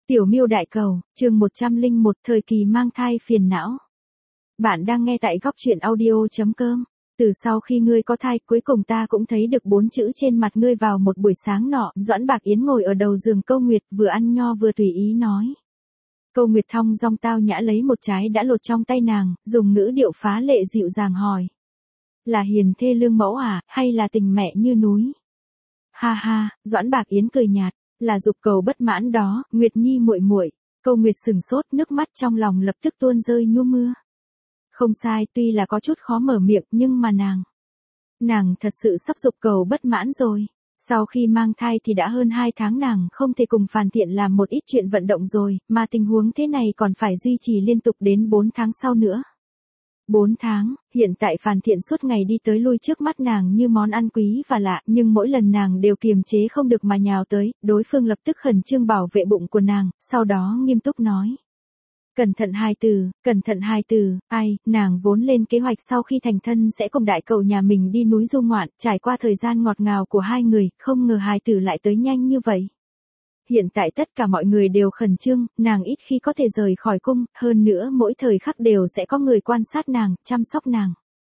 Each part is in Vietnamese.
Tiểu Miêu Đại Cầu, chương 101, thời kỳ mang thai phiền não. Bạn đang nghe tại góc truyện audio.com. Từ sau khi ngươi có thai, cuối cùng ta cũng thấy được 4 chữ trên mặt ngươi vào một buổi sáng nọ. Doãn Bạc Yến ngồi ở đầu giường Câu Nguyệt, vừa ăn nho vừa tùy ý nói. Câu Nguyệt thong dong tao nhã lấy một trái đã lột trong tay nàng, dùng ngữ điệu phá lệ dịu dàng hỏi. Là hiền thê lương mẫu à, hay là tình mẹ như núi? Ha ha, Doãn Bạc Yến cười nhạt. Là dục cầu bất mãn đó, Nguyệt Nhi muội muội. Câu Nguyệt sừng sốt, nước mắt trong lòng lập tức tuôn rơi như mưa. Không sai, tuy là có chút khó mở miệng, nhưng mà nàng thật sự sắp dục cầu bất mãn rồi. Sau khi mang thai thì đã hơn 2 tháng nàng không thể cùng Phàn Thiện làm một ít chuyện vận động rồi, mà tình huống thế này còn phải duy trì liên tục đến 4 tháng sau nữa. 4 tháng, hiện tại Phàn Thiện suốt ngày đi tới lui trước mắt nàng như món ăn quý và lạ, nhưng mỗi lần nàng đều kiềm chế không được mà nhào tới, đối phương lập tức khẩn trương bảo vệ bụng của nàng, sau đó nghiêm túc nói. Cẩn thận hai từ, ai, nàng vốn lên kế hoạch sau khi thành thân sẽ cùng đại cậu nhà mình đi núi du ngoạn, trải qua thời gian ngọt ngào của hai người, không ngờ hài tử lại tới nhanh như vậy. Hiện tại tất cả mọi người đều khẩn trương, nàng ít khi có thể rời khỏi cung, hơn nữa mỗi thời khắc đều sẽ có người quan sát nàng, chăm sóc nàng.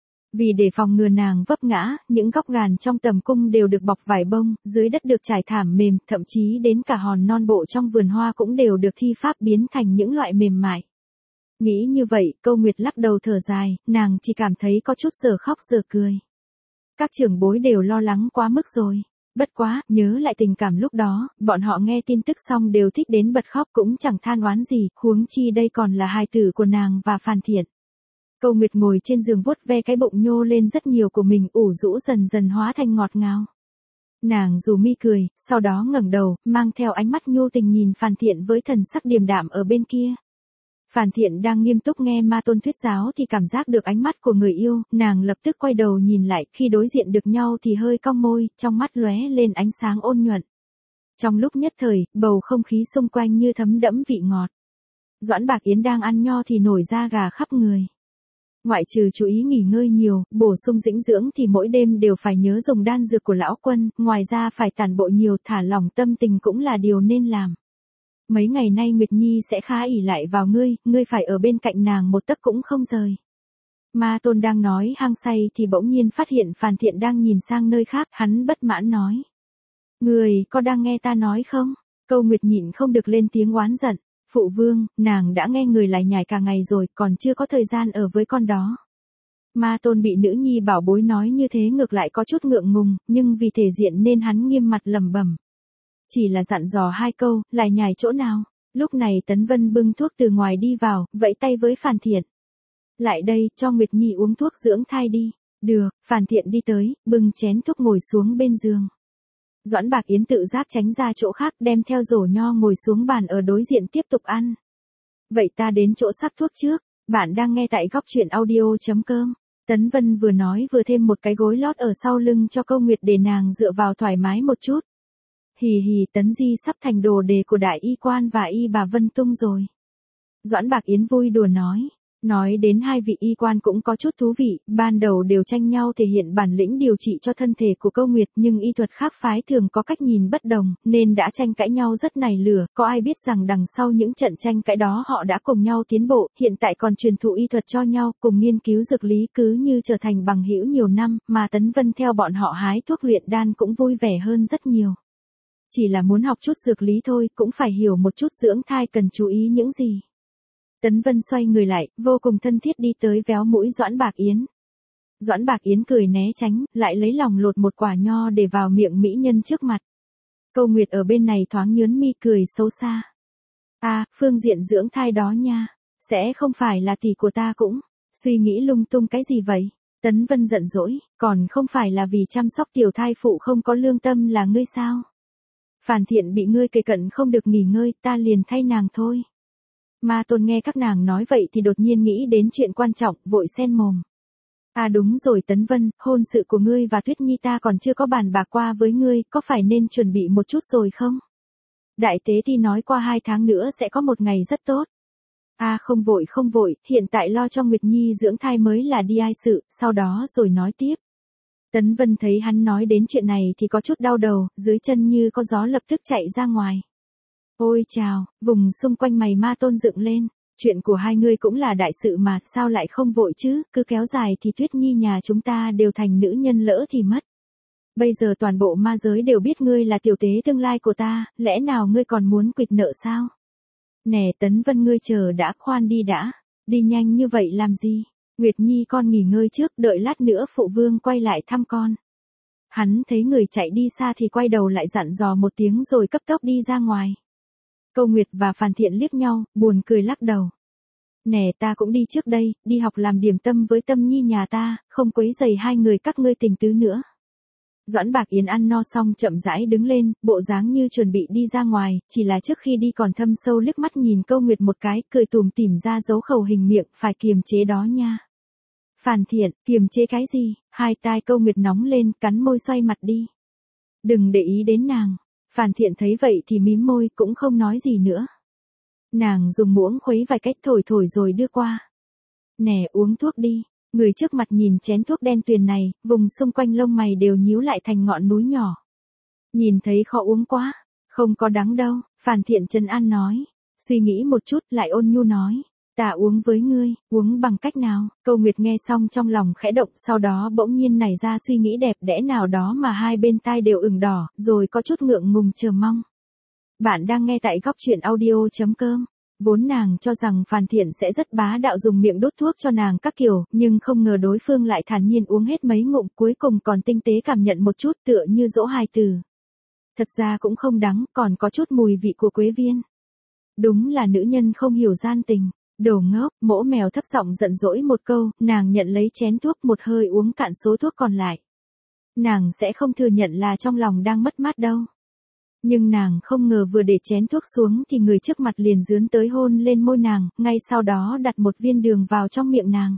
Vì để phòng ngừa nàng vấp ngã, những góc gàn trong tầm cung đều được bọc vải bông, dưới đất được trải thảm mềm, thậm chí đến cả hòn non bộ trong vườn hoa cũng đều được thi pháp biến thành những loại mềm mại. Nghĩ như vậy, Câu Nguyệt lắc đầu thở dài, nàng chỉ cảm thấy có chút giờ khóc giờ cười. Các trưởng bối đều lo lắng quá mức rồi. Bất quá, nhớ lại tình cảm lúc đó, bọn họ nghe tin tức xong đều thích đến bật khóc cũng chẳng than oán gì, huống chi đây còn là hài tử của nàng và Phàn Thiện. Câu Nguyệt ngồi trên giường vuốt ve cái bụng nhô lên rất nhiều của mình, ủ rũ dần dần hóa thành ngọt ngào. Nàng dù mi cười, sau đó ngẩng đầu, mang theo ánh mắt nhu tình nhìn Phàn Thiện với thần sắc điềm đạm ở bên kia. Phàn Thiện đang nghiêm túc nghe ma tôn thuyết giáo thì cảm giác được ánh mắt của người yêu, nàng lập tức quay đầu nhìn lại, khi đối diện được nhau thì hơi cong môi, trong mắt lóe lên ánh sáng ôn nhuận. Trong lúc nhất thời, bầu không khí xung quanh như thấm đẫm vị ngọt. Doãn Bạc Yến đang ăn nho thì nổi da gà khắp người. Ngoại trừ chú ý nghỉ ngơi nhiều, bổ sung dinh dưỡng thì mỗi đêm đều phải nhớ dùng đan dược của lão quân, ngoài ra phải tản bộ nhiều, thả lỏng tâm tình cũng là điều nên làm. Mấy ngày nay Nguyệt Nhi sẽ khá ỷ lại vào ngươi phải ở bên cạnh nàng một tấc cũng không rời. Ma Tôn đang nói hăng say thì bỗng nhiên phát hiện Phàn Thiện đang nhìn sang nơi khác, hắn bất mãn nói. Người có đang nghe ta nói không? Câu Nguyệt nhịn không được lên tiếng oán giận. Phụ vương, nàng đã nghe người lải nhải cả ngày rồi, còn chưa có thời gian ở với con đó. Ma Tôn bị nữ nhi bảo bối nói như thế ngược lại có chút ngượng ngùng, nhưng vì thể diện nên hắn nghiêm mặt lẩm bẩm. Chỉ là dặn dò 2 câu, lải nhải chỗ nào. Lúc này Tấn Vân bưng thuốc từ ngoài đi vào, vẫy tay với Phàn Thiện. Lại đây, cho Nguyệt Nhi uống thuốc dưỡng thai đi. Được, Phàn Thiện đi tới, bưng chén thuốc ngồi xuống bên giường. Doãn Bạc Yến tự giác tránh ra chỗ khác, đem theo rổ nho ngồi xuống bàn ở đối diện tiếp tục ăn. Vậy ta đến chỗ sắp thuốc trước, bạn đang nghe tại góc truyện audio.com. Tấn Vân vừa nói vừa thêm một cái gối lót ở sau lưng cho Câu Nguyệt để nàng dựa vào thoải mái một chút. Hì hì, Tấn Di sắp thành đồ đề của đại y quan và y bà Vân Tung rồi. Doãn Bạc Yến vui đùa nói. Nói đến 2 vị y quan cũng có chút thú vị, ban đầu đều tranh nhau thể hiện bản lĩnh điều trị cho thân thể của Câu Nguyệt, nhưng y thuật khác phái thường có cách nhìn bất đồng, nên đã tranh cãi nhau rất nảy lửa, có ai biết rằng đằng sau những trận tranh cãi đó họ đã cùng nhau tiến bộ, hiện tại còn truyền thụ y thuật cho nhau, cùng nghiên cứu dược lý cứ như trở thành bằng hữu nhiều năm, mà Tấn Vân theo bọn họ hái thuốc luyện đan cũng vui vẻ hơn rất nhiều. Chỉ là muốn học chút dược lý thôi, cũng phải hiểu một chút dưỡng thai cần chú ý những gì. Tấn Vân xoay người lại, vô cùng thân thiết đi tới véo mũi Doãn Bạc Yến. Doãn Bạc Yến cười né tránh, lại lấy lòng lột một quả nho để vào miệng mỹ nhân trước mặt. Câu Nguyệt ở bên này thoáng nhớn mi cười xấu xa. Phương diện dưỡng thai đó nha, sẽ không phải là tỷ của ta cũng, suy nghĩ lung tung cái gì vậy? Tấn Vân giận dỗi, còn không phải là vì chăm sóc tiểu thai phụ không có lương tâm là ngươi sao? Phàn Thiện bị ngươi kề cận không được nghỉ ngơi, ta liền thay nàng thôi. Ma Tôn nghe các nàng nói vậy thì đột nhiên nghĩ đến chuyện quan trọng, vội xen mồm. Đúng rồi Tấn Vân, hôn sự của ngươi và Tuyết Nhi ta còn chưa có bàn bạc qua với ngươi, có phải nên chuẩn bị một chút rồi không? Đại tế thì nói qua 2 tháng nữa sẽ có một ngày rất tốt. Không vội, hiện tại lo cho Nguyệt Nhi dưỡng thai mới là đi ai sự, sau đó rồi nói tiếp. Tấn Vân thấy hắn nói đến chuyện này thì có chút đau đầu, dưới chân như có gió lập tức chạy ra ngoài. Ôi chào, vùng xung quanh mày ma tôn dựng lên. Chuyện của hai ngươi cũng là đại sự mà, sao lại không vội chứ, cứ kéo dài thì Tuyết Nhi nhà chúng ta đều thành nữ nhân lỡ thì mất. Bây giờ toàn bộ ma giới đều biết ngươi là tiểu tế tương lai của ta, lẽ nào ngươi còn muốn quỵt nợ sao? Nè Tấn Vân ngươi chờ đã, khoan đi đã, đi nhanh như vậy làm gì? Nguyệt Nhi con nghỉ ngơi trước, đợi lát nữa phụ vương quay lại thăm con. Hắn thấy người chạy đi xa thì quay đầu lại dặn dò một tiếng rồi cấp tốc đi ra ngoài. Câu Nguyệt và Phàn Thiện liếc nhau, buồn cười lắc đầu. Nè ta cũng đi trước đây, đi học làm điểm tâm với Tâm Nhi nhà ta, không quấy rầy hai người các ngươi tình tứ nữa. Doãn Bạc Yến ăn no xong chậm rãi đứng lên, bộ dáng như chuẩn bị đi ra ngoài, chỉ là trước khi đi còn thâm sâu liếc mắt nhìn Câu Nguyệt một cái, cười tủm tỉm ra dấu khẩu hình miệng, phải kiềm chế đó nha. Phàn Thiện, kiềm chế cái gì? Hai tai Câu Nguyệt nóng lên, cắn môi xoay mặt đi. Đừng để ý đến nàng. Phàn Thiện thấy vậy thì mím môi, cũng không nói gì nữa. Nàng dùng muỗng khuấy vài cách thổi rồi đưa qua. Nè uống thuốc đi. Người trước mặt nhìn chén thuốc đen tuyền này, vùng xung quanh lông mày đều nhíu lại thành ngọn núi nhỏ. Nhìn thấy khó uống quá. Không có đắng đâu, Phàn Thiện trấn an nói. Suy nghĩ một chút lại ôn nhu nói. Ta uống với ngươi, uống bằng cách nào? Câu Nguyệt nghe xong trong lòng khẽ động, sau đó bỗng nhiên nảy ra suy nghĩ đẹp đẽ nào đó mà hai bên tai đều ửng đỏ, rồi có chút ngượng ngùng chờ mong. Bạn đang nghe tại góc truyện audio.com. Vốn nàng cho rằng Phàn Thiện sẽ rất bá đạo dùng miệng đút thuốc cho nàng các kiểu, nhưng không ngờ đối phương lại thản nhiên uống hết mấy ngụm, cuối cùng còn tinh tế cảm nhận một chút tựa như dỗ hài từ. Thật ra cũng không đắng, còn có chút mùi vị của quế viên. Đúng là nữ nhân không hiểu gian tình. Đồ ngốc, Mỗ Mèo thấp giọng giận dỗi một câu, nàng nhận lấy chén thuốc một hơi uống cạn số thuốc còn lại. Nàng sẽ không thừa nhận là trong lòng đang mất mát đâu. Nhưng nàng không ngờ vừa để chén thuốc xuống thì người trước mặt liền dướn tới hôn lên môi nàng, ngay sau đó đặt một viên đường vào trong miệng nàng.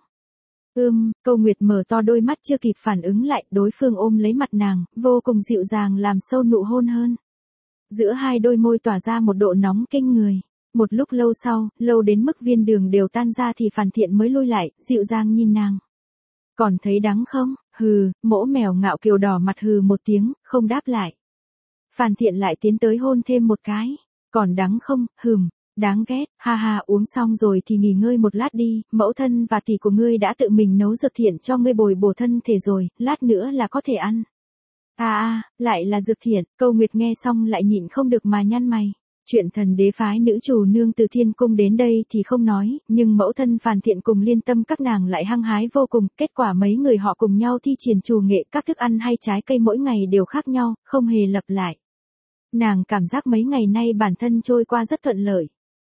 Câu Nguyệt mở to đôi mắt chưa kịp phản ứng lại, đối phương ôm lấy mặt nàng, vô cùng dịu dàng làm sâu nụ hôn hơn. Giữa hai đôi môi tỏa ra một độ nóng kinh người. Một lúc lâu sau, lâu đến mức viên đường đều tan ra thì Phàn Thiện mới lui lại, dịu dàng nhìn nàng. Còn thấy đắng không? Hừ, Mỗ Mèo ngạo kiều đỏ mặt hừ một tiếng, không đáp lại. Phàn Thiện lại tiến tới hôn thêm một cái. Còn đắng không? Đáng ghét, ha ha, uống xong rồi thì nghỉ ngơi một lát đi, mẫu thân và tỷ của ngươi đã tự mình nấu dược thiện cho ngươi bồi bổ thân thể rồi, lát nữa là có thể ăn. Lại là dược thiện, Câu Nguyệt nghe xong lại nhịn không được mà nhăn mày. Chuyện thần đế phái nữ chủ nương từ thiên cung đến đây thì không nói, nhưng mẫu thân Phàn Thiện cùng Liên Tâm các nàng lại hăng hái vô cùng, kết quả mấy người họ cùng nhau thi triển trù nghệ, các thức ăn hay trái cây mỗi ngày đều khác nhau, không hề lặp lại. Nàng cảm giác mấy ngày nay bản thân trôi qua rất thuận lợi.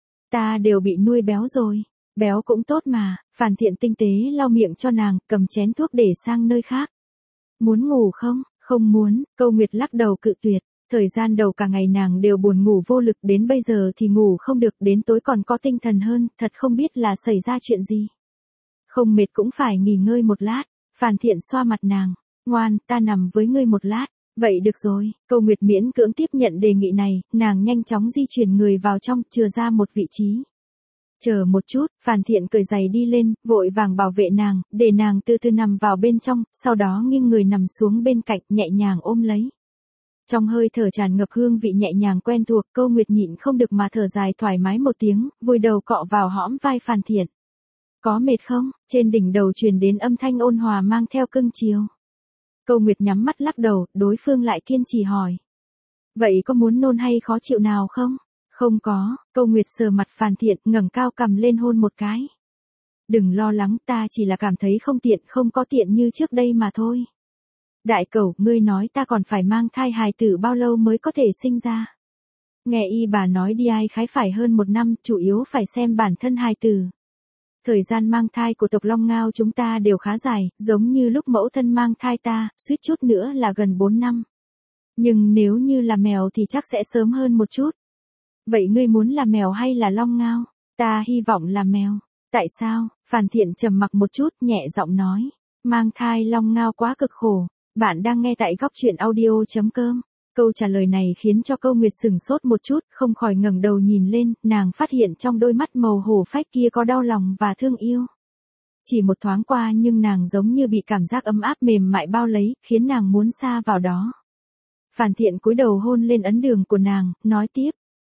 Ta đều bị nuôi béo rồi, béo cũng tốt mà, Phàn Thiện tinh tế lau miệng cho nàng, cầm chén thuốc để sang nơi khác. Muốn ngủ không? Không muốn, Câu Nguyệt lắc đầu cự tuyệt. Thời gian đầu cả ngày nàng đều buồn ngủ vô lực, đến bây giờ thì ngủ không được, đến tối còn có tinh thần hơn, thật không biết là xảy ra chuyện gì. Không mệt cũng phải nghỉ ngơi một lát. Phàn Thiện xoa mặt nàng. Ngoan, ta nằm với ngươi một lát. Vậy được rồi, Câu Nguyệt miễn cưỡng tiếp nhận đề nghị này, nàng nhanh chóng di chuyển người vào trong, chừa ra một vị trí. Chờ một chút, Phàn Thiện cởi giày đi lên, vội vàng bảo vệ nàng, để nàng từ từ nằm vào bên trong, sau đó nghiêng người nằm xuống bên cạnh, nhẹ nhàng ôm lấy. Trong hơi thở tràn ngập hương vị nhẹ nhàng quen thuộc, Câu Nguyệt nhịn không được mà thở dài thoải mái một tiếng, vùi đầu cọ vào hõm vai Phàn Thiện. Có mệt không? Trên đỉnh đầu truyền đến âm thanh ôn hòa mang theo cưng chiều. Câu Nguyệt nhắm mắt lắc đầu, đối phương lại kiên trì hỏi. Vậy có muốn nôn hay khó chịu nào không? Không có, Câu Nguyệt sờ mặt Phàn Thiện, ngẩng cao cằm lên hôn một cái. Đừng lo lắng, ta chỉ là cảm thấy không tiện, không có tiện như trước đây mà thôi. Đại cẩu, ngươi nói ta còn phải mang thai hài tử bao lâu mới có thể sinh ra? Nghe y bà nói đi ai khái phải hơn 1 năm, chủ yếu phải xem bản thân hài tử. Thời gian mang thai của tộc Long Ngao chúng ta đều khá dài, giống như lúc mẫu thân mang thai ta, suýt chút nữa là gần 4 năm. Nhưng nếu như là mèo thì chắc sẽ sớm hơn một chút. Vậy ngươi muốn là mèo hay là Long Ngao? Ta hy vọng là mèo. Tại sao? Phàn Thiện trầm mặc một chút, nhẹ giọng nói. Mang thai Long Ngao quá cực khổ. Bạn đang nghe tại góc truyện audio.com. Câu trả lời này khiến cho Câu Nguyệt sửng sốt một chút, không khỏi ngẩng đầu nhìn lên, nàng phát hiện trong đôi mắt màu hổ phách kia có đau lòng và thương yêu. Chỉ một thoáng qua nhưng nàng giống như bị cảm giác ấm áp mềm mại bao lấy, khiến nàng muốn xa vào đó. Phàn Thiện cúi đầu hôn lên ấn đường của nàng, nói tiếp.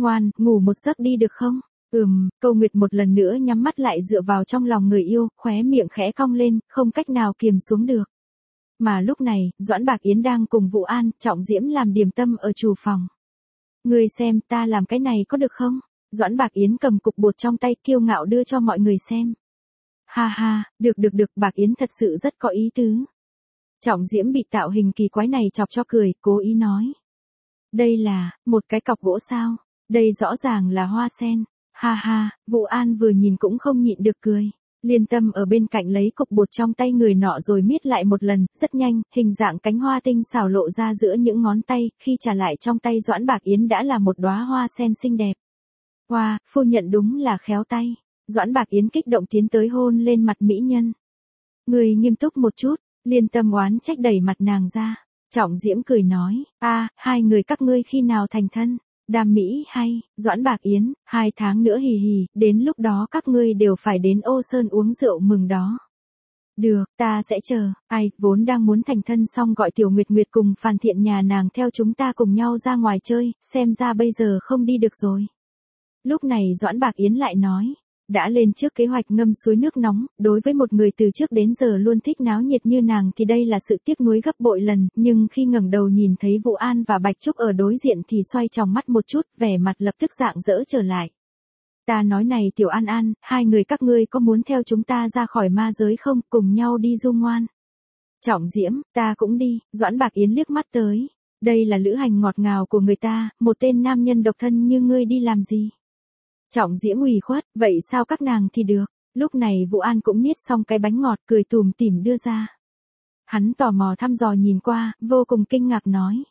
Ngoan, ngủ một giấc đi được không? Câu Nguyệt một lần nữa nhắm mắt lại dựa vào trong lòng người yêu, khóe miệng khẽ cong lên, không cách nào kiềm xuống được. Mà lúc này, Doãn Bạc Yến đang cùng Vũ An, Trọng Diễm làm điểm tâm ở chủ phòng. Ngươi xem, ta làm cái này có được không? Doãn Bạc Yến cầm cục bột trong tay kiêu ngạo đưa cho mọi người xem. Ha ha, được, Bạc Yến thật sự rất có ý tứ. Trọng Diễm bị tạo hình kỳ quái này chọc cho cười, cố ý nói. Đây là, một cái cọc gỗ sao? Đây rõ ràng là hoa sen. Ha ha, Vũ An vừa nhìn cũng không nhịn được cười. Liên Tâm ở bên cạnh lấy cục bột trong tay người nọ rồi miết lại một lần, rất nhanh, hình dạng cánh hoa tinh xảo lộ ra giữa những ngón tay, khi trả lại trong tay Doãn Bạc Yến đã là một đóa hoa sen xinh đẹp. Wow, phu nhận đúng là khéo tay. Doãn Bạc Yến kích động tiến tới hôn lên mặt mỹ nhân. Người nghiêm túc một chút, Liên Tâm oán trách đẩy mặt nàng ra. Trọng Diễm cười nói, hai người các ngươi khi nào thành thân? Đam Mỹ hay, Doãn Bạc Yến, 2 tháng nữa hì hì, đến lúc đó các ngươi đều phải đến Ô Sơn uống rượu mừng đó. Được, ta sẽ chờ, vốn đang muốn thành thân xong gọi Tiểu Nguyệt Nguyệt cùng Phàn Thiện nhà nàng theo chúng ta cùng nhau ra ngoài chơi, xem ra bây giờ không đi được rồi. Lúc này Doãn Bạc Yến lại nói, đã lên trước kế hoạch ngâm suối nước nóng, đối với một người từ trước đến giờ luôn thích náo nhiệt như nàng thì đây là sự tiếc nuối gấp bội lần, nhưng khi ngẩng đầu nhìn thấy Vũ An và Bạch Trúc ở đối diện thì xoay tròng mắt một chút, vẻ mặt lập tức rạng rỡ trở lại. Ta nói này Tiểu An An, hai người các ngươi có muốn theo chúng ta ra khỏi ma giới không, cùng nhau đi du ngoan. Trọng Diễm, ta cũng đi, Doãn Bạc Yến liếc mắt tới. Đây là lữ hành ngọt ngào của người ta, một tên nam nhân độc thân như ngươi đi làm gì? Trọng Diễm ủy khuất, vậy sao các nàng thì được? Lúc này Vũ An cũng niết xong cái bánh ngọt cười tủm tỉm đưa ra. Hắn tò mò thăm dò nhìn qua, vô cùng kinh ngạc nói.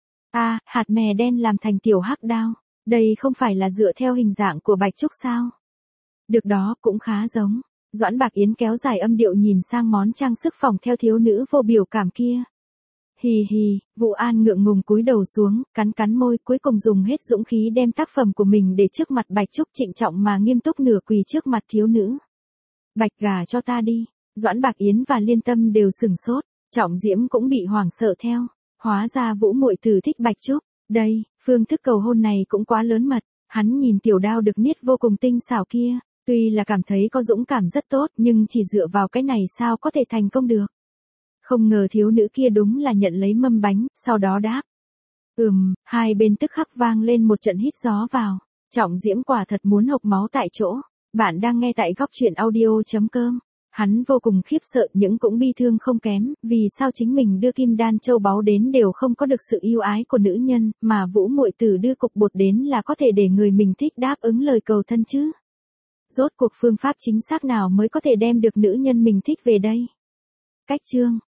Hạt mè đen làm thành tiểu hắc đao. Đây không phải là dựa theo hình dạng của Bạch Trúc sao? Được đó, cũng khá giống. Doãn Bạc Yến kéo dài âm điệu nhìn sang món trang sức phòng theo thiếu nữ vô biểu cảm kia. Hì hì, Vũ An ngượng ngùng cúi đầu xuống, cắn môi, cuối cùng dùng hết dũng khí đem tác phẩm của mình để trước mặt Bạch Trúc trịnh trọng mà nghiêm túc nửa quỳ trước mặt thiếu nữ. Bạch gả cho ta đi. Doãn Bạc Yến và Liên Tâm đều sửng sốt, Trọng Diễm cũng bị hoảng sợ theo. Hóa ra Vũ muội tử thích Bạch Trúc. Đây, phương thức cầu hôn này cũng quá lớn mật. Hắn nhìn tiểu đao được niết vô cùng tinh xảo kia, tuy là cảm thấy có dũng cảm rất tốt, nhưng chỉ dựa vào cái này sao có thể thành công được. Không ngờ thiếu nữ kia đúng là nhận lấy mâm bánh, sau đó đáp. Hai bên tức khắc vang lên một trận hít gió vào. Trọng Diễm quả thật muốn hộc máu tại chỗ. Bạn đang nghe tại góc truyện audio.com. Hắn vô cùng khiếp sợ nhưng cũng bi thương không kém, vì sao chính mình đưa kim đan châu báu đến đều không có được sự yêu ái của nữ nhân, mà Vũ muội tử đưa cục bột đến là có thể để người mình thích đáp ứng lời cầu thân chứ. Rốt cuộc phương pháp chính xác nào mới có thể đem được nữ nhân mình thích về đây? Cách chương